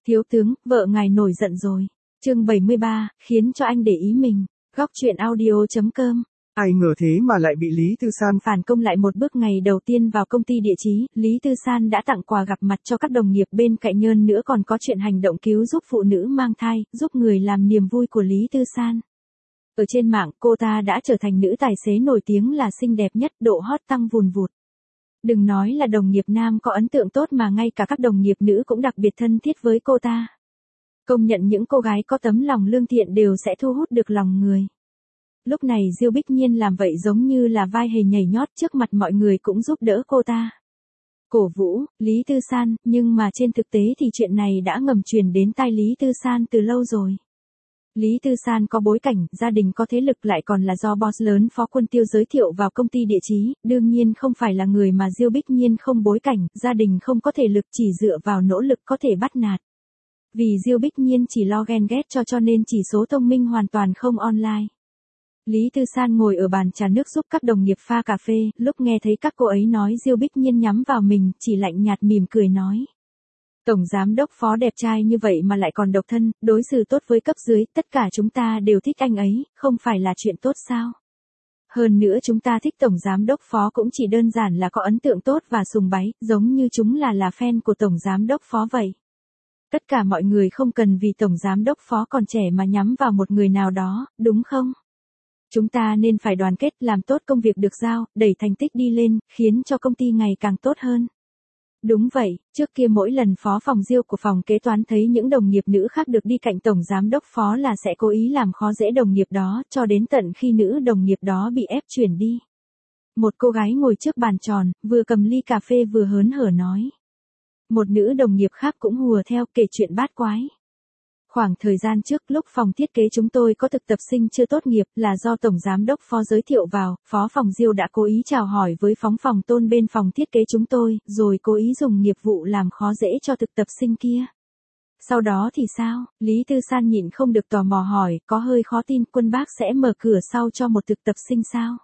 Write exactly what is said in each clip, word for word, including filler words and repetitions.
Thiếu tướng, vợ ngài nổi giận rồi. Chương bảy mươi ba, khiến cho anh để ý mình. Góc truyện audio chấm com. Ai ngờ thế mà lại bị Lý Tư San phản công lại một bước. Ngày đầu tiên vào công ty địa chí, Lý Tư San đã tặng quà gặp mặt cho các đồng nghiệp bên cạnh, nhơn nữa còn có chuyện hành động cứu giúp phụ nữ mang thai, giúp người làm niềm vui của Lý Tư San. Ở trên mạng, cô ta đã trở thành nữ tài xế nổi tiếng là xinh đẹp nhất, độ hot tăng vùn vụt. Đừng nói là đồng nghiệp nam có ấn tượng tốt mà ngay cả các đồng nghiệp nữ cũng đặc biệt thân thiết với cô ta. Công nhận những cô gái có tấm lòng lương thiện đều sẽ thu hút được lòng người. Lúc này Diêu Bích Nhiên làm vậy giống như là vai hề nhảy nhót trước mặt mọi người cũng giúp đỡ cô ta. Cổ vũ, Lý Tư San, nhưng mà trên thực tế thì chuyện này đã ngầm truyền đến tai Lý Tư San từ lâu rồi. Lý Tư San có bối cảnh, gia đình có thế lực, lại còn là do boss lớn Phó Quân Tiêu giới thiệu vào công ty địa chí, đương nhiên không phải là người mà Diêu Bích Nhiên không bối cảnh, gia đình không có thể lực, chỉ dựa vào nỗ lực có thể bắt nạt. Vì Diêu Bích Nhiên chỉ lo ghen ghét cho cho nên chỉ số thông minh hoàn toàn không online. Lý Tư San ngồi ở bàn trà nước giúp các đồng nghiệp pha cà phê, lúc nghe thấy các cô ấy nói Diêu Bích Nhiên nhắm vào mình, chỉ lạnh nhạt mỉm cười nói. Tổng giám đốc Phó đẹp trai như vậy mà lại còn độc thân, đối xử tốt với cấp dưới, tất cả chúng ta đều thích anh ấy, không phải là chuyện tốt sao? Hơn nữa chúng ta thích Tổng giám đốc Phó cũng chỉ đơn giản là có ấn tượng tốt và sùng bái, giống như chúng là là fan của Tổng giám đốc Phó vậy. Tất cả mọi người không cần vì Tổng giám đốc Phó còn trẻ mà nhắm vào một người nào đó, đúng không? Chúng ta nên phải đoàn kết, làm tốt công việc được giao, đẩy thành tích đi lên, khiến cho công ty ngày càng tốt hơn. Đúng vậy, trước kia mỗi lần phó phòng Diêu của phòng kế toán thấy những đồng nghiệp nữ khác được đi cạnh Tổng giám đốc Phó là sẽ cố ý làm khó dễ đồng nghiệp đó, cho đến tận khi nữ đồng nghiệp đó bị ép chuyển đi. Một cô gái ngồi trước bàn tròn, vừa cầm ly cà phê vừa hớn hở nói. Một nữ đồng nghiệp khác cũng hùa theo, kể chuyện bát quái. Khoảng thời gian trước lúc phòng thiết kế chúng tôi có thực tập sinh chưa tốt nghiệp là do Tổng giám đốc Phó giới thiệu vào, Phó phòng Diêu đã cố ý chào hỏi với phóng phòng Tôn bên phòng thiết kế chúng tôi, rồi cố ý dùng nghiệp vụ làm khó dễ cho thực tập sinh kia. Sau đó thì sao? Lý Tư San nhịn không được tò mò hỏi, có hơi khó tin, Quân bác sẽ mở cửa sau cho một thực tập sinh sao?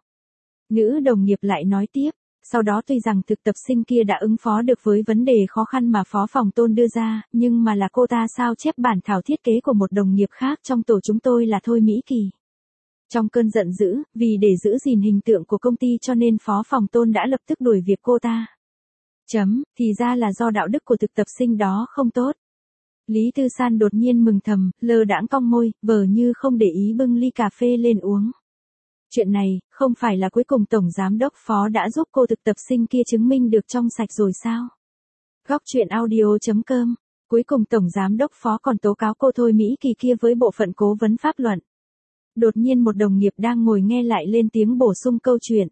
Nữ đồng nghiệp lại nói tiếp. Sau đó tuy rằng thực tập sinh kia đã ứng phó được với vấn đề khó khăn mà Phó phòng Tôn đưa ra, nhưng mà là cô ta sao chép bản thảo thiết kế của một đồng nghiệp khác trong tổ chúng tôi là Thôi Mỹ Kỳ. Trong cơn giận dữ, vì để giữ gìn hình tượng của công ty cho nên Phó phòng Tôn đã lập tức đuổi việc cô ta. Chấm, thì ra là do đạo đức của thực tập sinh đó không tốt. Lý Tư San đột nhiên mừng thầm, lơ đãng cong môi, vờ như không để ý bưng ly cà phê lên uống. Chuyện này, không phải là cuối cùng Tổng giám đốc Phó đã giúp cô thực tập sinh kia chứng minh được trong sạch rồi sao? Góc truyện audio chấm com. Cuối cùng Tổng giám đốc Phó còn tố cáo cô Thôi Mỹ Kỳ kia với bộ phận cố vấn pháp luận. Đột nhiên một đồng nghiệp đang ngồi nghe lại lên tiếng bổ sung câu chuyện.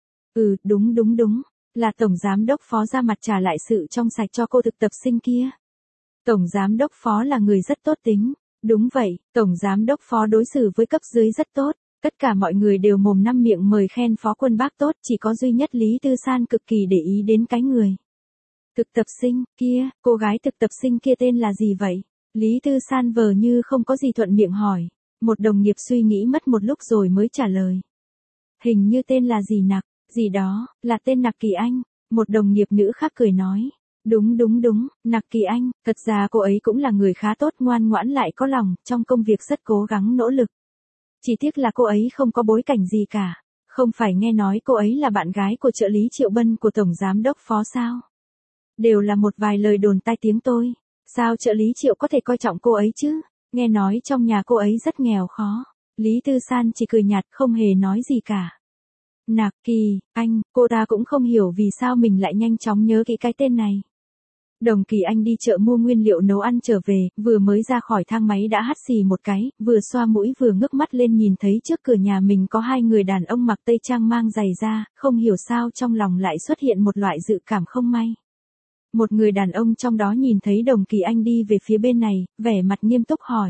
Ừ, đúng đúng đúng, là Tổng giám đốc Phó ra mặt trả lại sự trong sạch cho cô thực tập sinh kia. Tổng giám đốc Phó là người rất tốt tính. Đúng vậy, Tổng giám đốc Phó đối xử với cấp dưới rất tốt. Tất cả mọi người đều mồm năm miệng mời khen Phó Quân bác tốt, chỉ có duy nhất Lý Tư San cực kỳ để ý đến cái người. Thực tập sinh, kia, cô gái thực tập sinh kia tên là gì vậy? Lý Tư San vờ như không có gì thuận miệng hỏi. Một đồng nghiệp suy nghĩ mất một lúc rồi mới trả lời. Hình như tên là gì Nặc, gì đó, là tên Nặc Kỳ Anh. Một đồng nghiệp nữ khác cười nói. Đúng đúng đúng, Nặc Kỳ Anh, thật ra cô ấy cũng là người khá tốt, ngoan ngoãn lại có lòng, trong công việc rất cố gắng nỗ lực. Chỉ tiếc là cô ấy không có bối cảnh gì cả. Không phải nghe nói cô ấy là bạn gái của trợ lý Triệu Bân của Tổng giám đốc Phó sao? Đều là một vài lời đồn tai tiếng tôi. Sao trợ lý Triệu có thể coi trọng cô ấy chứ? Nghe nói trong nhà cô ấy rất nghèo khó. Lý Tư San chỉ cười nhạt không hề nói gì cả. Nặc Kỳ Anh, cô ta cũng không hiểu vì sao mình lại nhanh chóng nhớ kỹ cái tên này. Đồng Kỳ Anh đi chợ mua nguyên liệu nấu ăn trở về, vừa mới ra khỏi thang máy đã hắt xì một cái, vừa xoa mũi vừa ngước mắt lên nhìn thấy trước cửa nhà mình có hai người đàn ông mặc tây trang mang giày da, không hiểu sao trong lòng lại xuất hiện một loại dự cảm không may. Một người đàn ông trong đó nhìn thấy Đồng Kỳ Anh đi về phía bên này, vẻ mặt nghiêm túc hỏi.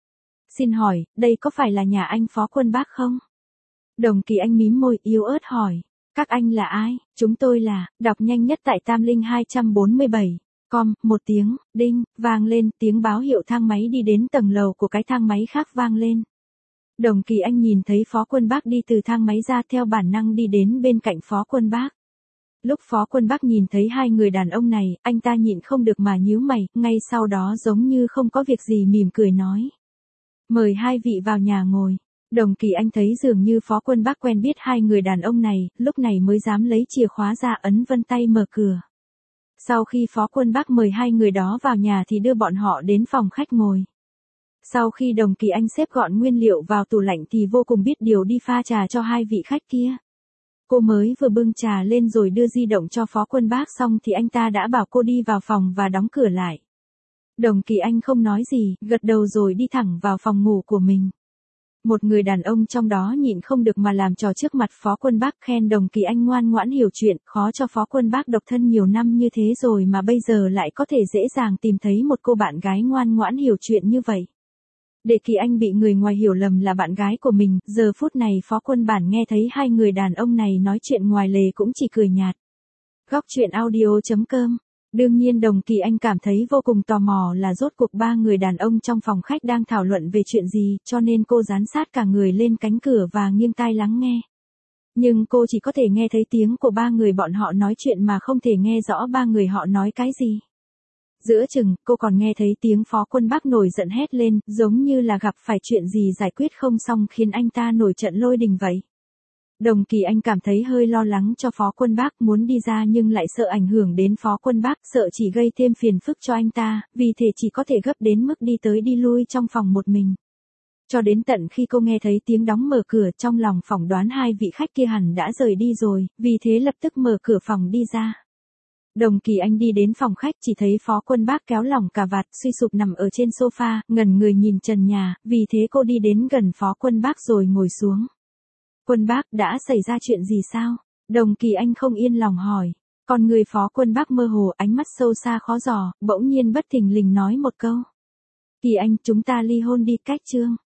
Xin hỏi, đây có phải là nhà anh Phó Quân bác không? Đồng Kỳ Anh mím môi yếu ớt hỏi. Các anh là ai? Chúng tôi là, đọc nhanh nhất tại Tam Linh hai bốn bảy. Com, một tiếng, đinh, vang lên, tiếng báo hiệu thang máy đi đến tầng lầu của cái thang máy khác vang lên. Đồng Kỳ Anh nhìn thấy Phó Quân bác đi từ thang máy ra theo bản năng đi đến bên cạnh Phó Quân bác. Lúc Phó Quân Bác nhìn thấy hai người đàn ông này, anh ta nhịn không được mà nhíu mày, ngay sau đó giống như không có việc gì mỉm cười nói. Mời hai vị vào nhà ngồi. Đồng Kỳ Anh thấy dường như Phó Quân Bác quen biết hai người đàn ông này, lúc này mới dám lấy chìa khóa ra ấn vân tay mở cửa. Sau khi Phó Quân Bác mời hai người đó vào nhà thì đưa bọn họ đến phòng khách ngồi. Sau khi Đồng Kỳ Anh xếp gọn nguyên liệu vào tủ lạnh thì vô cùng biết điều đi pha trà cho hai vị khách kia. Cô mới vừa bưng trà lên rồi đưa di động cho Phó Quân Bác xong thì anh ta đã bảo cô đi vào phòng và đóng cửa lại. Đồng Kỳ Anh không nói gì, gật đầu rồi đi thẳng vào phòng ngủ của mình. Một người đàn ông trong đó nhịn không được mà làm trò trước mặt Phó Quân Bác khen Đồng Kỳ Anh ngoan ngoãn hiểu chuyện, khó cho Phó Quân Bác độc thân nhiều năm như thế rồi mà bây giờ lại có thể dễ dàng tìm thấy một cô bạn gái ngoan ngoãn hiểu chuyện như vậy. Để Kỳ Anh bị người ngoài hiểu lầm là bạn gái của mình, giờ phút này Phó Quân Bản nghe thấy hai người đàn ông này nói chuyện ngoài lề cũng chỉ cười nhạt. Góc truyện audio chấm com. Đương nhiên Đồng Kỳ Anh cảm thấy vô cùng tò mò là rốt cuộc ba người đàn ông trong phòng khách đang thảo luận về chuyện gì, cho nên cô dán sát cả người lên cánh cửa và nghiêng tai lắng nghe. Nhưng cô chỉ có thể nghe thấy tiếng của ba người bọn họ nói chuyện mà không thể nghe rõ ba người họ nói cái gì. Giữa chừng, cô còn nghe thấy tiếng Phó Quân Bác nổi giận hét lên, giống như là gặp phải chuyện gì giải quyết không xong khiến anh ta nổi trận lôi đình vậy. Đồng Kỳ Anh cảm thấy hơi lo lắng cho Phó Quân Bác, muốn đi ra nhưng lại sợ ảnh hưởng đến Phó Quân Bác, sợ chỉ gây thêm phiền phức cho anh ta, vì thế chỉ có thể gấp đến mức đi tới đi lui trong phòng một mình. Cho đến tận khi cô nghe thấy tiếng đóng mở cửa, trong lòng phỏng đoán hai vị khách kia hẳn đã rời đi rồi, vì thế lập tức mở cửa phòng đi ra. Đồng Kỳ Anh đi đến phòng khách chỉ thấy Phó Quân Bác kéo lỏng cà vạt, suy sụp nằm ở trên sofa, ngẩn người nhìn trần nhà, vì thế cô đi đến gần Phó Quân Bác rồi ngồi xuống. Quân Bác, đã xảy ra chuyện gì sao? Đồng Kỳ Anh không yên lòng hỏi. Còn người Phó Quân Bác mơ hồ, ánh mắt sâu xa khó dò, bỗng nhiên bất thình lình nói một câu. Kỳ Anh, chúng ta ly hôn đi, cách chương.